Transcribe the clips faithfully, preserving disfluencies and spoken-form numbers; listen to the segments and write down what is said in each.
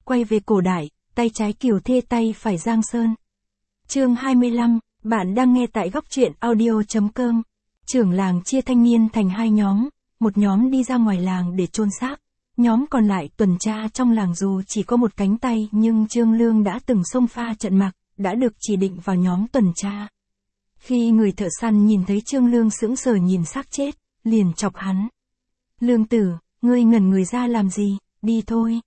quay về cổ đại, tay trái Kiều Thê tay phải Giang Sơn. Chương hai mươi lăm, bạn đang nghe tại góc truyện audio chấm com. Trưởng làng chia thanh niên thành hai nhóm, một nhóm đi ra ngoài làng để chôn xác, nhóm còn lại tuần tra trong làng. Dù chỉ có một cánh tay nhưng Trương Lương đã từng xông pha trận mạc, đã được chỉ định vào nhóm tuần tra. Khi người thợ săn nhìn thấy Trương Lương sững sờ nhìn xác chết, liền chọc hắn. Lương tử, ngươi ngẩn người ra làm gì, đi thôi.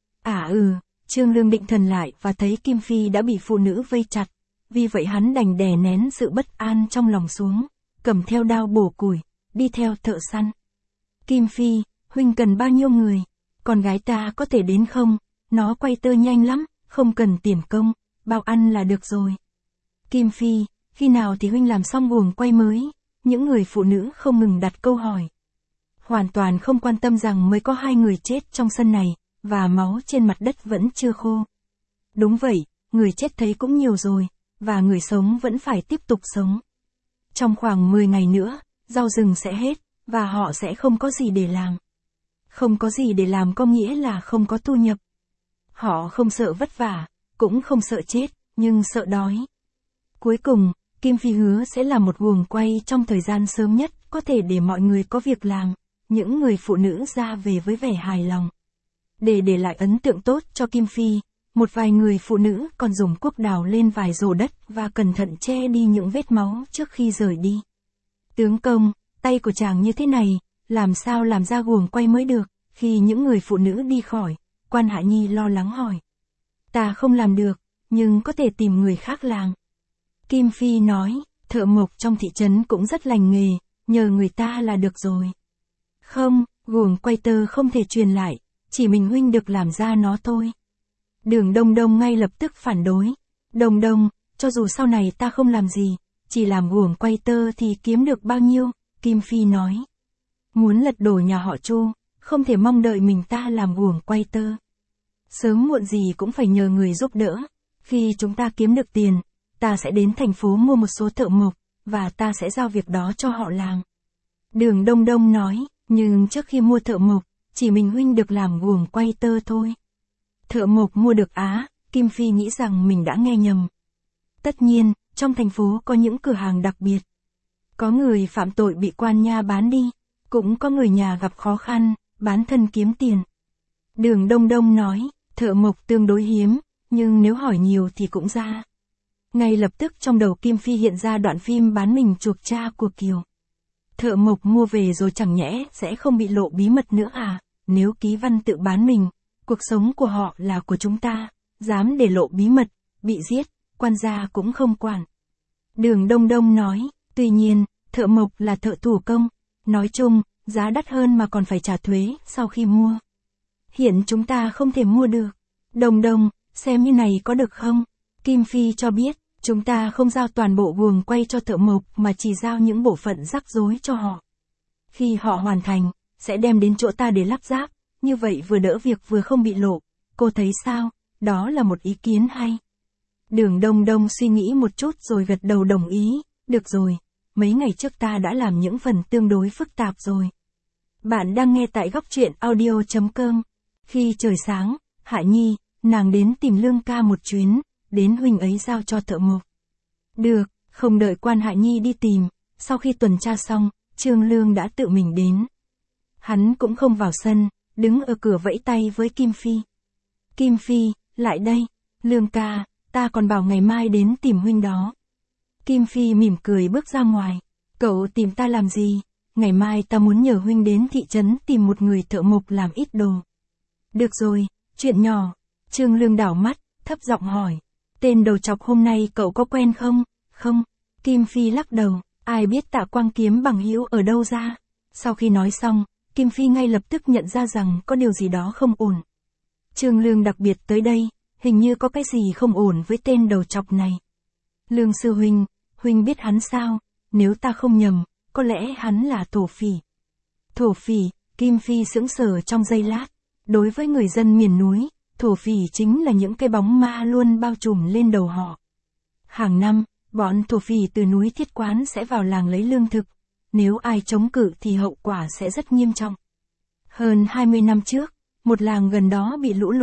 À ừ, Trương Lương định thần lại và thấy Kim Phi đã bị phụ nữ vây chặt, vì vậy hắn đành đè nén sự bất an trong lòng xuống, cầm theo đao bổ củi, đi theo thợ săn. Kim Phi, huynh cần bao nhiêu người, con gái ta có thể đến không, nó quay tơ nhanh lắm, không cần tiền công, bao ăn là được rồi. Kim Phi, khi nào thì huynh làm xong guồng quay mới, những người phụ nữ không ngừng đặt câu hỏi. Hoàn toàn không quan tâm rằng mới có hai người chết trong sân này, và máu trên mặt đất vẫn chưa khô. Đúng vậy, người chết thấy cũng nhiều rồi, và người sống vẫn phải tiếp tục sống. Trong khoảng mười ngày nữa, rau rừng sẽ hết, và họ sẽ không có gì để làm. Không có gì để làm có nghĩa là không có thu nhập. Họ không sợ vất vả, cũng không sợ chết, nhưng sợ đói. Cuối cùng, Kim Phi hứa sẽ làm một guồng quay trong thời gian sớm nhất có thể để mọi người có việc làm, những người phụ nữ ra về với vẻ hài lòng. Để để lại ấn tượng tốt cho Kim Phi, một vài người phụ nữ còn dùng cuốc đào lên vài rổ đất và cẩn thận che đi những vết máu trước khi rời đi. Tướng công, tay của chàng như thế này, làm sao làm ra guồng quay mới được? Khi những người phụ nữ đi khỏi, Quan Hạ Nhi lo lắng hỏi. Ta không làm được, nhưng có thể tìm người khác làm. Kim Phi nói, thợ mộc trong thị trấn cũng rất lành nghề, nhờ người ta là được rồi. Không, guồng quay tơ không thể truyền lại, chỉ mình huynh được làm ra nó thôi. Đường Đông Đông ngay lập tức phản đối. Đông Đông, cho dù sau này ta không làm gì, chỉ làm guồng quay tơ thì kiếm được bao nhiêu? Kim Phi nói. Muốn lật đổ nhà họ Chu, không thể mong đợi mình ta làm guồng quay tơ. Sớm muộn gì cũng phải nhờ người giúp đỡ. Khi chúng ta kiếm được tiền, ta sẽ đến thành phố mua một số thợ mộc, và ta sẽ giao việc đó cho họ làm. Đường Đông Đông nói, nhưng trước khi mua thợ mộc, chỉ mình huynh được làm guồng quay tơ thôi. Thợ mộc mua được á? Kim Phi nghĩ rằng mình đã nghe nhầm. Tất nhiên, trong thành phố có những cửa hàng đặc biệt. Có người phạm tội bị quan nha bán đi, cũng có người nhà gặp khó khăn, bán thân kiếm tiền. Đường Đông Đông nói, thợ mộc tương đối hiếm, nhưng nếu hỏi nhiều thì cũng ra. Ngay lập tức trong đầu Kim Phi hiện ra đoạn phim bán mình chuộc cha của Kiều. Thợ mộc mua về rồi chẳng nhẽ sẽ không bị lộ bí mật nữa à? Nếu ký văn tự bán mình, cuộc sống của họ là của chúng ta, dám để lộ bí mật, bị giết, quan gia cũng không quản. Đường Đông Đông nói, tuy nhiên, thợ mộc là thợ thủ công, nói chung, giá đắt hơn mà còn phải trả thuế sau khi mua. Hiện chúng ta không thể mua được. Đông Đông, xem như này có được không? Kim Phi cho biết, chúng ta không giao toàn bộ guồng quay cho thợ mộc mà chỉ giao những bộ phận rắc rối cho họ. Khi họ hoàn thành, sẽ đem đến chỗ ta để lắp ráp, như vậy vừa đỡ việc vừa không bị lộ. Cô thấy sao? Đó là một ý kiến hay. Đường Đông Đông suy nghĩ một chút rồi gật đầu đồng ý. Được rồi, mấy ngày trước ta đã làm những phần tương đối phức tạp rồi. Bạn đang nghe tại góc truyện audio chấm com. Khi trời sáng, Hạ Nhi, nàng đến tìm Lương ca một chuyến, đến huynh ấy giao cho thợ mộc. Được, không đợi Quan Hạ Nhi đi tìm, sau khi tuần tra xong, Trương Lương đã tự mình đến. Hắn cũng không vào sân, đứng ở cửa vẫy tay với Kim Phi. Kim Phi, lại đây. Lương ca, ta còn bảo ngày mai đến tìm huynh đó. Kim Phi mỉm cười bước ra ngoài. Cậu tìm ta làm gì? Ngày mai ta muốn nhờ huynh đến thị trấn tìm một người thợ mộc làm ít đồ. Được rồi, chuyện nhỏ. Trương Lương đảo mắt, thấp giọng hỏi. Tên đầu chọc hôm nay cậu có quen không? Không. Kim Phi lắc đầu. Ai biết Tạ Quang Kiếm bằng hữu ở đâu ra? Sau khi nói xong, Kim Phi ngay lập tức nhận ra rằng có điều gì đó không ổn. Trương Lương đặc biệt tới đây, hình như có cái gì không ổn với tên đầu chọc này. Lương sư huynh, huynh biết hắn sao? Nếu ta không nhầm, có lẽ hắn là thổ phỉ. Thổ phỉ? Kim Phi sững sờ trong giây lát. Đối với người dân miền núi, thổ phỉ chính là những cái bóng ma luôn bao trùm lên đầu họ. Hàng năm, bọn thổ phỉ từ núi Thiết Quán sẽ vào làng lấy lương thực. Nếu ai chống cự thì hậu quả sẽ rất nghiêm trọng. Hơn hai mươi năm trước, một làng gần đó bị lũ lụt,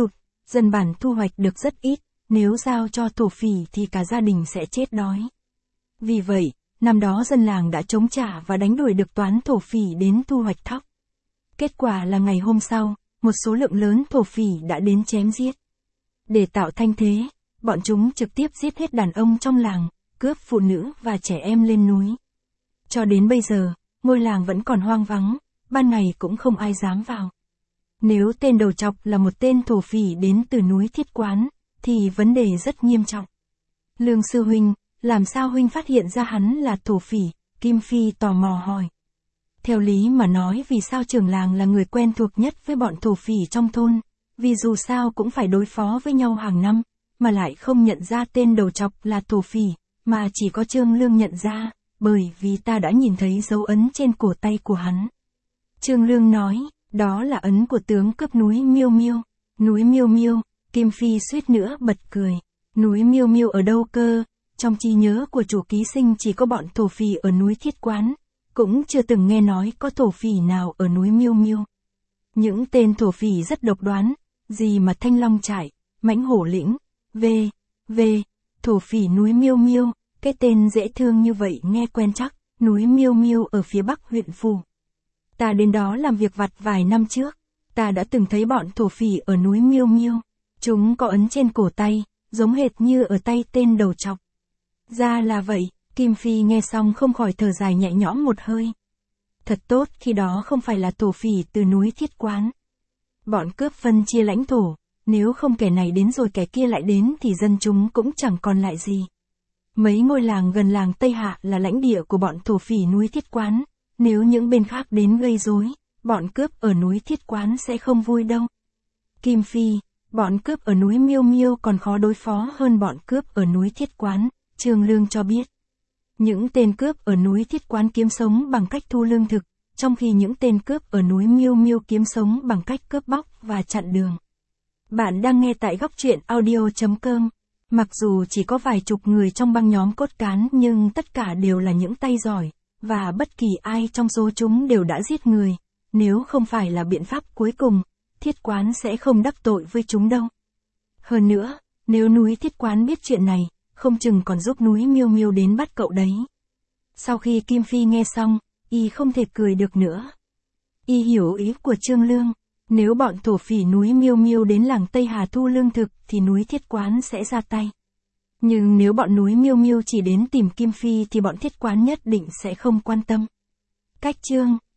dân bản thu hoạch được rất ít, nếu giao cho thổ phỉ thì cả gia đình sẽ chết đói. Vì vậy, năm đó dân làng đã chống trả và đánh đuổi được toán thổ phỉ đến thu hoạch thóc. Kết quả là ngày hôm sau, một số lượng lớn thổ phỉ đã đến chém giết. Để tạo thanh thế, bọn chúng trực tiếp giết hết đàn ông trong làng, cướp phụ nữ và trẻ em lên núi. Cho đến bây giờ, ngôi làng vẫn còn hoang vắng, ban ngày cũng không ai dám vào. Nếu tên đầu trọc là một tên thổ phỉ đến từ núi Thiết Quán, thì vấn đề rất nghiêm trọng. Lương sư huynh, làm sao huynh phát hiện ra hắn là thổ phỉ? Kim Phi tò mò hỏi. Theo lý mà nói, vì sao trưởng làng là người quen thuộc nhất với bọn thổ phỉ trong thôn, vì dù sao cũng phải đối phó với nhau hàng năm, mà lại không nhận ra tên đầu trọc là thổ phỉ, mà chỉ có Trương Lương nhận ra, bởi vì ta đã nhìn thấy dấu ấn trên cổ tay của hắn. Trương Lương nói, đó là ấn của tướng cướp núi Miêu Miêu. Núi Miêu Miêu, Kim Phi suýt nữa bật cười. Núi Miêu Miêu ở đâu cơ? Trong trí nhớ của chủ ký sinh chỉ có bọn thổ phỉ ở núi Thiết Quán, cũng chưa từng nghe nói có thổ phỉ nào ở núi Miêu Miêu. Những tên thổ phỉ rất độc đoán, gì mà Thanh Long Trại, Mãnh Hổ Lĩnh, v, v, thổ phỉ núi Miêu Miêu, cái tên dễ thương như vậy nghe quen chắc, núi Miêu Miêu ở phía bắc huyện Phù. Ta đến đó làm việc vặt vài năm trước, ta đã từng thấy bọn thổ phỉ ở núi Miêu Miêu, chúng có ấn trên cổ tay, giống hệt như ở tay tên đầu trọc. Ra là vậy, Kim Phi nghe xong không khỏi thở dài nhẹ nhõm một hơi. Thật tốt khi đó không phải là thổ phỉ từ núi Thiết Quán. Bọn cướp phân chia lãnh thổ, nếu không kẻ này đến rồi kẻ kia lại đến thì dân chúng cũng chẳng còn lại gì. Mấy ngôi làng gần làng Tây Hạ là lãnh địa của bọn thổ phỉ núi Thiết Quán, nếu những bên khác đến gây rối, bọn cướp ở núi Thiết Quán sẽ không vui đâu. Kim Phi, bọn cướp ở núi Miêu Miêu còn khó đối phó hơn bọn cướp ở núi Thiết Quán, Trương Lương cho biết. Những tên cướp ở núi Thiết Quán kiếm sống bằng cách thu lương thực, trong khi những tên cướp ở núi Miêu Miêu kiếm sống bằng cách cướp bóc và chặn đường. Bạn đang nghe tại góc truyện audio chấm com. Mặc dù chỉ có vài chục người trong băng nhóm cốt cán nhưng tất cả đều là những tay giỏi, và bất kỳ ai trong số chúng đều đã giết người. Nếu không phải là biện pháp cuối cùng, Thiết Quán sẽ không đắc tội với chúng đâu. Hơn nữa, nếu núi Thiết Quán biết chuyện này, không chừng còn giúp núi Miêu Miêu đến bắt cậu đấy. Sau khi Kim Phi nghe xong, y không thể cười được nữa. Y hiểu ý của Trương Lương, nếu bọn thổ phỉ núi Miêu Miêu đến làng Tây Hà thu lương thực thì núi Thiết Quán sẽ ra tay. Nhưng nếu bọn núi Miêu Miêu chỉ đến tìm Kim Phi thì bọn Thiết Quán nhất định sẽ không quan tâm. Cách chương